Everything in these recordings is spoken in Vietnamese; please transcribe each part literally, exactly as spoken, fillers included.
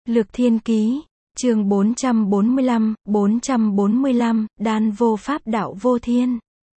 Lược Thiên Ký, chương bốn trăm bốn mươi lăm, bốn trăm bốn mươi lăm, Đan vô pháp đạo vô thiên.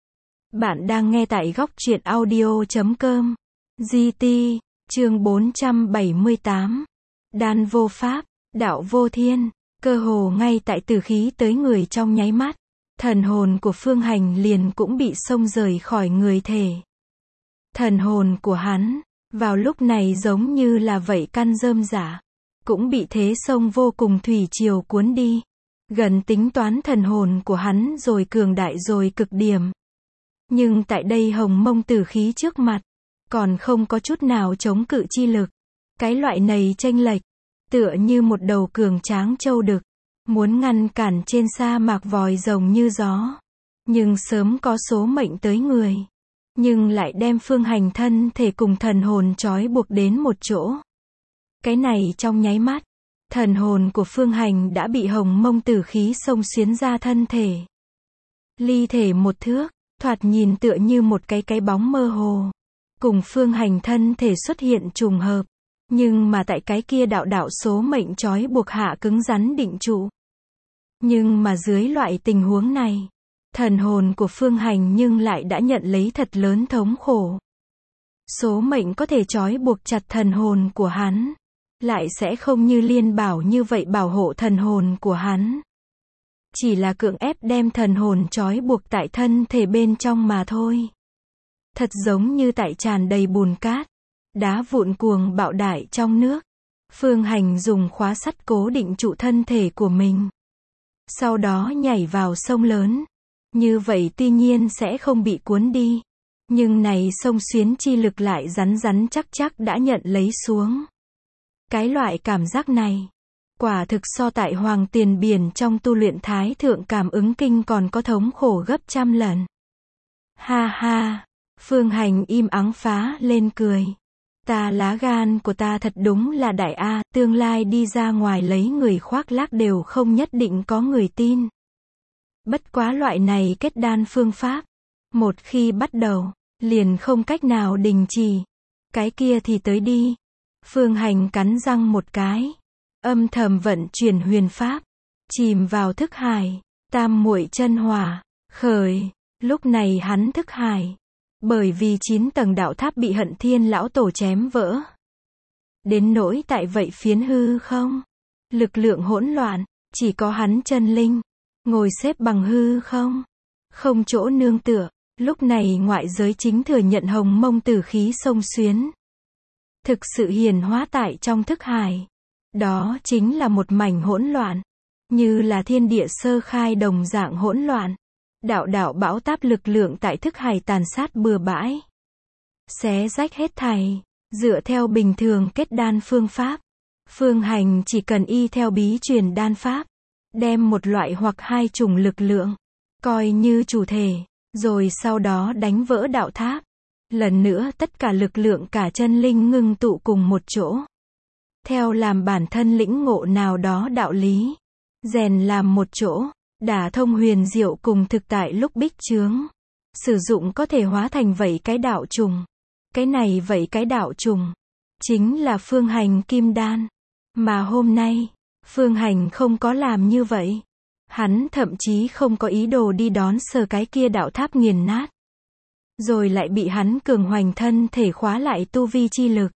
Bạn đang nghe tại góc truyện audio chấm com. giê tê, chương bốn trăm bảy mươi tám. Đan vô pháp, đạo vô thiên, cơ hồ ngay tại từ khí tới người trong nháy mắt, thần hồn của Phương Hành liền cũng bị xông rời khỏi người thể. Thần hồn của hắn, vào lúc này giống như là vậy căn rơm rả, cũng bị thế sông vô cùng thủy triều cuốn đi. Gần tính toán thần hồn của hắn rồi cường đại rồi cực điểm. Nhưng tại đây hồng mông tử khí trước mặt, còn không có chút nào chống cự chi lực. Cái loại này chênh lệch, tựa như một đầu cường tráng trâu đực, muốn ngăn cản trên sa mạc vòi rồng như gió. Nhưng sớm có số mệnh tới người. Nhưng lại đem Phương Hành thân thể cùng thần hồn trói buộc đến một chỗ. Cái này trong nháy mắt, thần hồn của Phương Hành đã bị hồng mông tử khí xông xuyến ra thân thể. Ly thể một thước, thoạt nhìn tựa như một cái cái bóng mơ hồ. Cùng Phương Hành thân thể xuất hiện trùng hợp. Nhưng mà tại cái kia đạo đạo số mệnh trói buộc hạ cứng rắn định trụ. Nhưng mà dưới loại tình huống này, thần hồn của Phương Hành nhưng lại đã nhận lấy thật lớn thống khổ. Số mệnh có thể trói buộc chặt thần hồn của hắn, lại sẽ không như Liên Bảo như vậy bảo hộ thần hồn của hắn. Chỉ là cưỡng ép đem thần hồn trói buộc tại thân thể bên trong mà thôi. Thật giống như tại tràn đầy bùn cát, đá vụn cuồng bạo đại trong nước. Phương Hành dùng khóa sắt cố định trụ thân thể của mình. Sau đó nhảy vào sông lớn. Như vậy tuy nhiên sẽ không bị cuốn đi. Nhưng này sông xuyến chi lực lại rắn rắn chắc chắc đã nhận lấy xuống. Cái loại cảm giác này, quả thực so tại Hoàng Tiền Biển trong tu luyện Thái Thượng Cảm Ứng Kinh còn có thống khổ gấp trăm lần. Ha ha, Phương Hành im ắng phá lên cười. Ta lá gan của ta thật đúng là đại a, tương lai đi ra ngoài lấy người khoác lác đều không nhất định có người tin. Bất quá loại này kết đan phương pháp, một khi bắt đầu, liền không cách nào đình chỉ. Cái kia thì tới đi. Phương Hành cắn răng một cái, âm thầm vận chuyển huyền pháp, chìm vào thức hải, tam muội chân hỏa, khởi. Lúc này hắn thức hải, bởi vì chín tầng đạo tháp bị Hận Thiên lão tổ chém vỡ. Đến nỗi tại vậy phiến hư không, lực lượng hỗn loạn, chỉ có hắn chân linh, ngồi xếp bằng hư không, không chỗ nương tựa. Lúc này ngoại giới chính thừa nhận hồng mông tử khí xông xuyến. Thực sự hiển hóa tại trong thức hải. Đó chính là một mảnh hỗn loạn. Như là thiên địa sơ khai đồng dạng hỗn loạn. Đạo đạo bão táp lực lượng tại thức hải tàn sát bừa bãi. Xé rách hết thảy. Dựa theo bình thường kết đan phương pháp, Phương Hành chỉ cần y theo bí truyền đan pháp. Đem một loại hoặc hai chủng lực lượng, coi như chủ thể. Rồi sau đó đánh vỡ đạo tháp. Lần nữa tất cả lực lượng cả chân linh ngưng tụ cùng một chỗ. Theo làm bản thân lĩnh ngộ nào đó đạo lý. Rèn làm một chỗ. Đả thông huyền diệu cùng thực tại lúc bích chướng. Sử dụng có thể hóa thành vậy cái đạo trùng. Cái này vậy cái đạo trùng. Chính là Phương Hành kim đan. Mà hôm nay, Phương Hành không có làm như vậy. Hắn thậm chí không có ý đồ đi đón sờ cái kia đạo tháp nghiền nát. Rồi lại bị hắn cường hoành thân thể khóa lại tu vi chi lực.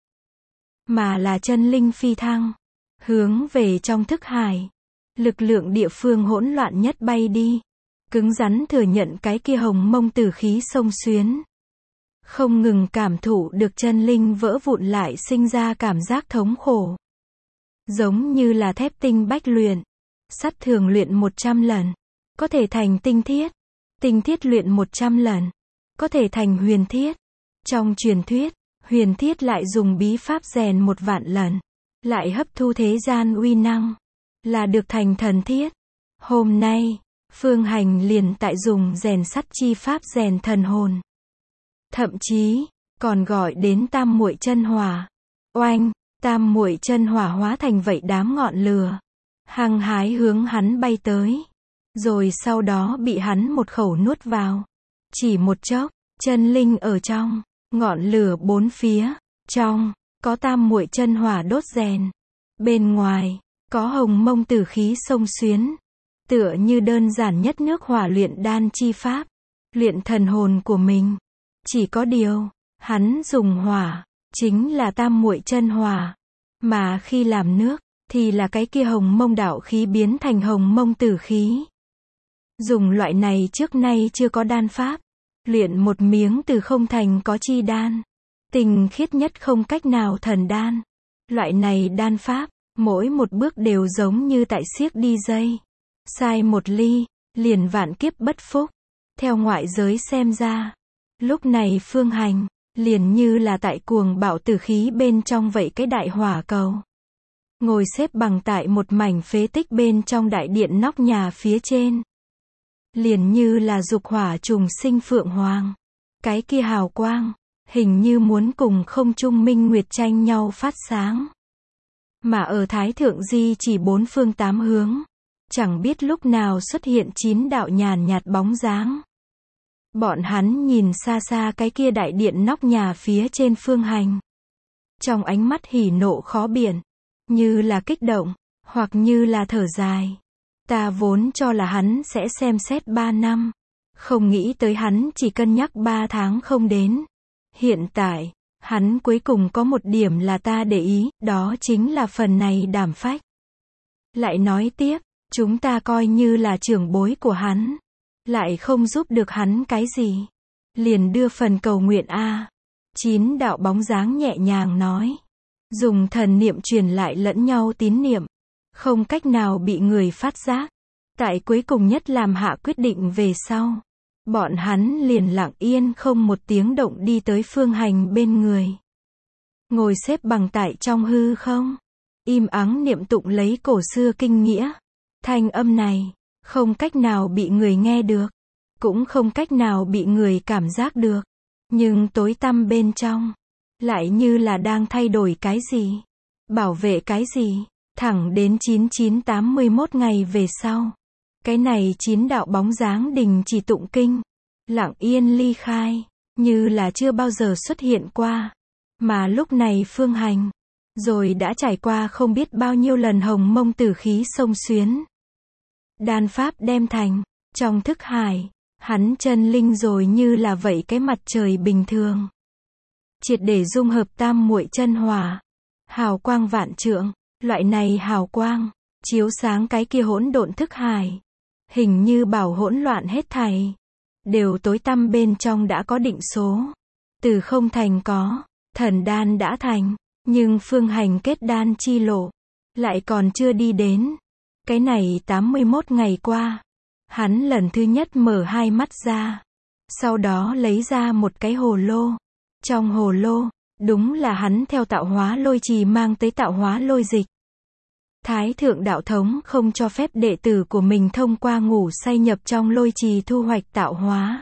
Mà là chân linh phi thăng. Hướng về trong thức hải. Lực lượng địa phương hỗn loạn nhất bay đi. Cứng rắn thừa nhận cái kia hồng mông tử khí xông xuyến. Không ngừng cảm thụ được chân linh vỡ vụn lại sinh ra cảm giác thống khổ. Giống như là thép tinh bách luyện. Sắt thường luyện một trăm lần, có thể thành tinh thiết. Tinh thiết luyện một trăm lần, có thể thành huyền thiết. Trong truyền thuyết, huyền thiết lại dùng bí pháp rèn một vạn lần, lại hấp thu thế gian uy năng, là được thành thần thiết. Hôm nay, Phương Hành liền tại dùng rèn sắt chi pháp rèn thần hồn. Thậm chí, còn gọi đến tam muội chân hỏa. Oanh, tam muội chân hỏa hóa thành vậy đám ngọn lửa. Hăng hái hướng hắn bay tới. Rồi sau đó bị hắn một khẩu nuốt vào. Chỉ một chốc, chân linh ở trong, ngọn lửa bốn phía, trong, có tam muội chân hỏa đốt rèn. Bên ngoài, có hồng mông tử khí xông xuyến, tựa như đơn giản nhất nước hỏa luyện đan chi pháp, luyện thần hồn của mình. Chỉ có điều, hắn dùng hỏa, chính là tam muội chân hỏa, mà khi làm nước, thì là cái kia hồng mông đạo khí biến thành hồng mông tử khí. Dùng loại này trước nay chưa có đan pháp, luyện một miếng từ không thành có chi đan, tinh khiết nhất không cách nào thần đan. Loại này đan pháp, mỗi một bước đều giống như tại xiếc đi dây. Sai một ly, liền vạn kiếp bất phúc. Theo ngoại giới xem ra, lúc này Phương Hành, liền như là tại cuồng bạo tử khí bên trong vậy cái đại hỏa cầu. Ngồi xếp bằng tại một mảnh phế tích bên trong đại điện nóc nhà phía trên. Liền như là dục hỏa trùng sinh phượng hoàng. Cái kia hào quang, hình như muốn cùng không trung minh nguyệt tranh nhau phát sáng. Mà ở Thái Thượng Di chỉ bốn phương tám hướng, chẳng biết lúc nào xuất hiện chín đạo nhàn nhạt bóng dáng. Bọn hắn nhìn xa xa cái kia đại điện nóc nhà phía trên Phương Hành. Trong ánh mắt hỉ nộ khó biện, như là kích động, hoặc như là thở dài. Ta vốn cho là hắn sẽ xem xét ba năm, không nghĩ tới hắn chỉ cân nhắc ba tháng không đến. Hiện tại, hắn cuối cùng có một điểm là ta để ý, đó chính là phần này đảm phách. Lại nói tiếp, chúng ta coi như là trưởng bối của hắn, lại không giúp được hắn cái gì. Liền đưa phần cầu nguyện a. Chín đạo bóng dáng nhẹ nhàng nói. Dùng thần niệm truyền lại lẫn nhau tín niệm. Không cách nào bị người phát giác. Tại cuối cùng nhất làm hạ quyết định về sau. Bọn hắn liền lặng yên không một tiếng động đi tới Phương Hành bên người. Ngồi xếp bằng tại trong hư không. Im ắng niệm tụng lấy cổ xưa kinh nghĩa. Thanh âm này, không cách nào bị người nghe được. Cũng không cách nào bị người cảm giác được. Nhưng tối tăm bên trong, lại như là đang thay đổi cái gì. Bảo vệ cái gì. Thẳng đến chín chín tám mươi mốt ngày về sau. Cái này chín đạo bóng dáng đình chỉ tụng kinh. Lặng yên ly khai, như là chưa bao giờ xuất hiện qua. Mà lúc này Phương Hành, rồi đã trải qua không biết bao nhiêu lần hồng mông tử khí xông xuyến. Đan pháp đem thành, trong thức hải, hắn chân linh rồi như là vậy cái mặt trời bình thường. Triệt để dung hợp tam muội chân hỏa, hào quang vạn trượng, loại này hào quang, chiếu sáng cái kia hỗn độn thức hải. Hình như bảo hỗn loạn hết thảy, đều tối tăm bên trong đã có định số. Từ không thành có, thần đan đã thành, nhưng Phương Hành kết đan chi lộ, lại còn chưa đi đến. Cái này tám mươi mốt ngày qua, hắn lần thứ nhất mở hai mắt ra, sau đó lấy ra một cái hồ lô. Trong hồ lô, đúng là hắn theo tạo hóa lôi trì mang tới tạo hóa lôi dịch. Thái thượng đạo thống không cho phép đệ tử của mình thông qua ngủ say nhập trong lôi trì thu hoạch tạo hóa.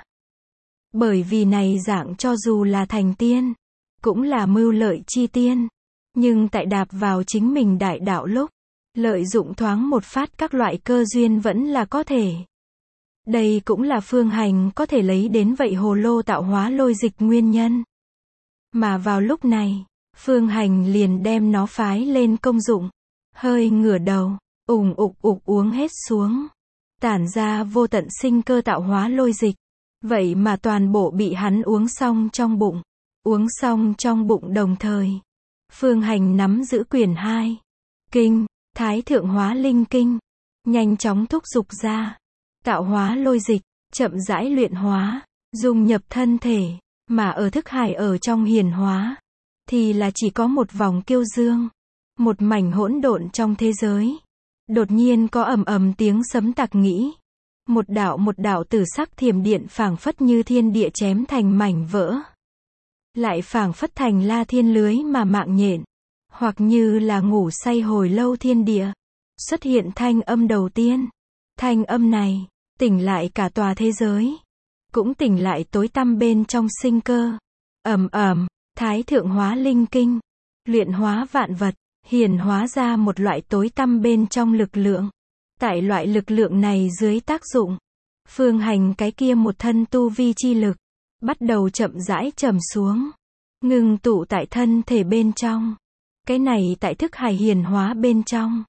Bởi vì này dạng cho dù là thành tiên, cũng là mưu lợi chi tiên. Nhưng tại đạp vào chính mình đại đạo lúc, lợi dụng thoáng một phát các loại cơ duyên vẫn là có thể. Đây cũng là Phương Hành có thể lấy đến vậy hồ lô tạo hóa lôi dịch nguyên nhân. Mà vào lúc này, Phương Hành liền đem nó phái lên công dụng. Hơi ngửa đầu, ủng ục ục uống hết xuống. Tản ra vô tận sinh cơ tạo hóa lôi dịch. Vậy mà toàn bộ bị hắn uống xong trong bụng. Uống xong trong bụng đồng thời. Phương Hành nắm giữ quyển hai. Kinh, Thái Thượng Hóa Linh Kinh. Nhanh chóng thúc giục ra. Tạo hóa lôi dịch, chậm rãi luyện hóa, dung nhập thân thể. Mà ở thức hải ở trong hiển hóa, thì là chỉ có một vòng kiêu dương. Một mảnh hỗn độn trong thế giới. Đột nhiên có ầm ầm tiếng sấm tạc nghĩ. Một đạo một đạo tử sắc thiểm điện phảng phất như thiên địa chém thành mảnh vỡ. Lại phảng phất thành la thiên lưới mà mạng nhện. Hoặc như là ngủ say hồi lâu thiên địa. Xuất hiện thanh âm đầu tiên. Thanh âm này, tỉnh lại cả tòa thế giới. Cũng tỉnh lại tối tăm bên trong sinh cơ. Ầm ầm, Thái Thượng Hóa Linh Kinh. Luyện hóa vạn vật. Hiển hóa ra một loại tối tăm bên trong lực lượng. Tại loại lực lượng này dưới tác dụng, Phương Hành cái kia một thân tu vi chi lực, bắt đầu chậm rãi trầm xuống. Ngưng tụ tại thân thể bên trong. Cái này tại thức hải hiển hóa bên trong.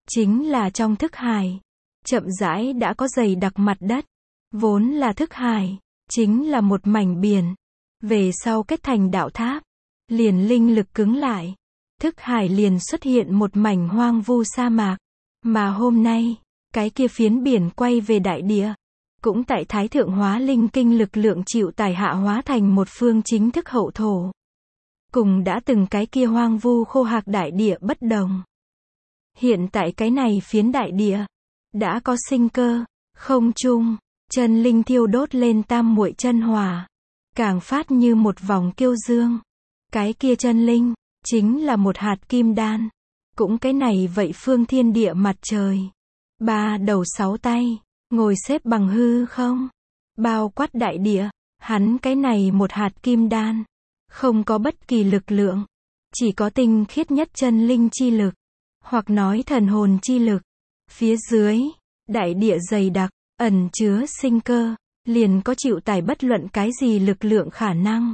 chính là trong thức hải. Chậm rãi đã có dày đặc mặt đất. Vốn là thức hải, chính là một mảnh biển. Về sau kết thành đạo tháp, liền linh lực cứng lại. Thức hải liền xuất hiện một mảnh hoang vu sa mạc. Mà hôm nay, cái kia phiến biển quay về đại địa. Cũng tại Thái Thượng Hóa Linh Kinh lực lượng chịu tải hạ hóa thành một phương chính thức hậu thổ. Cùng đã từng cái kia hoang vu khô hạc đại địa bất đồng. Hiện tại cái này phiến đại địa, đã có sinh cơ, không trung, chân linh thiêu đốt lên tam muội chân hỏa. Càng phát như một vòng kiêu dương. Cái kia chân linh, chính là một hạt kim đan. Cũng cái này vậy phương thiên địa mặt trời. Ba đầu sáu tay, ngồi xếp bằng hư không. Bao quát đại địa, hắn cái này một hạt kim đan. Không có bất kỳ lực lượng. Chỉ có tinh khiết nhất chân linh chi lực. Hoặc nói thần hồn chi lực. Phía dưới, đại địa dày đặc, ẩn chứa sinh cơ. Liền có chịu tải bất luận cái gì lực lượng khả năng.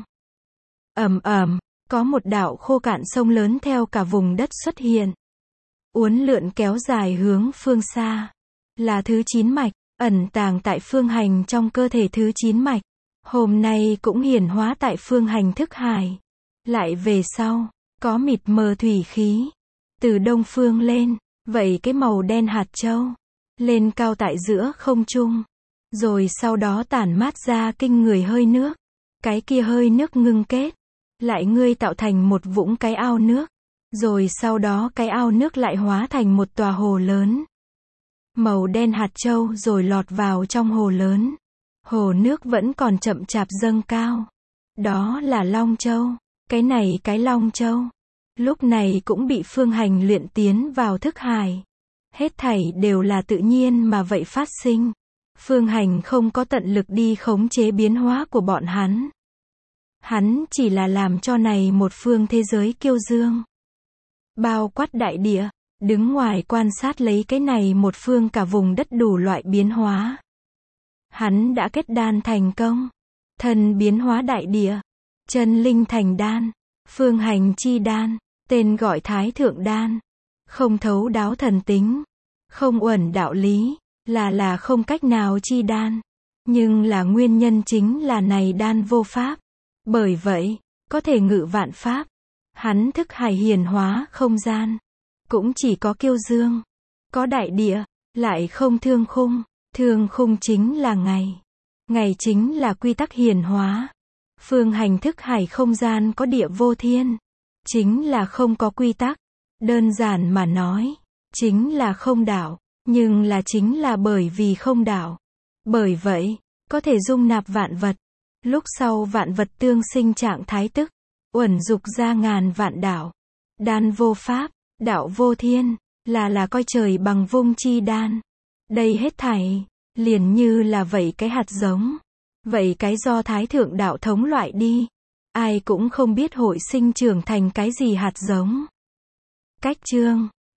Ầm ầm, có một đạo khô cạn sông lớn theo cả vùng đất xuất hiện. Uốn lượn kéo dài hướng phương xa. Là thứ chín mạch, ẩn tàng tại phương hành trong cơ thể thứ chín mạch. Hôm nay cũng hiển hóa tại phương hành thức hải. Lại về sau, có mịt mờ thủy khí. Từ đông phương lên, vậy cái màu đen hạt châu. Lên cao tại giữa không trung. Rồi sau đó tản mát ra kinh người hơi nước. Cái kia hơi nước ngưng kết. Lại ngươi tạo thành một vũng cái ao nước. Rồi sau đó cái ao nước lại hóa thành một tòa hồ lớn. Màu đen hạt châu rồi lọt vào trong hồ lớn. Hồ nước vẫn còn chậm chạp dâng cao. Đó là Long Châu. Cái này cái Long Châu. Lúc này cũng bị phương hành luyện tiến vào thức hải. Hết thảy đều là tự nhiên mà vậy phát sinh. Phương hành không có tận lực đi khống chế biến hóa của bọn hắn. Hắn chỉ là làm cho này một phương thế giới kiêu dương. Bao quát đại địa, đứng ngoài quan sát lấy cái này một phương cả vùng đất đủ loại biến hóa. Hắn đã kết đan thành công. Thần biến hóa đại địa. Chân linh thành đan. Phương hành chi đan. Tên gọi Thái Thượng đan. Không thấu đáo thần tính. Không uẩn đạo lý. Là là không cách nào chi đan. Nhưng là nguyên nhân chính là này đan vô pháp. Bởi vậy, có thể ngự vạn pháp. Hắn thức hải hiển hóa không gian. Cũng chỉ có kiêu dương. Có đại địa, lại không thương khung. Thương khung chính là ngày. Ngày chính là quy tắc hiển hóa. Phương hành thức hải không gian có địa vô thiên. Chính là không có quy tắc. Đơn giản mà nói. Chính là không đảo. Nhưng là chính là bởi vì không đảo. Bởi vậy, có thể dung nạp vạn vật. Lúc sau vạn vật tương sinh trạng thái tức. Uẩn dục ra ngàn vạn đảo. Đan vô pháp, đạo vô thiên. Là là coi trời bằng vung chi đan. Đây hết thảy. Liền như là vậy cái hạt giống. Vậy cái do Thái Thượng đạo thống loại đi. Ai cũng không biết hội sinh trưởng thành cái gì hạt giống. Cách chương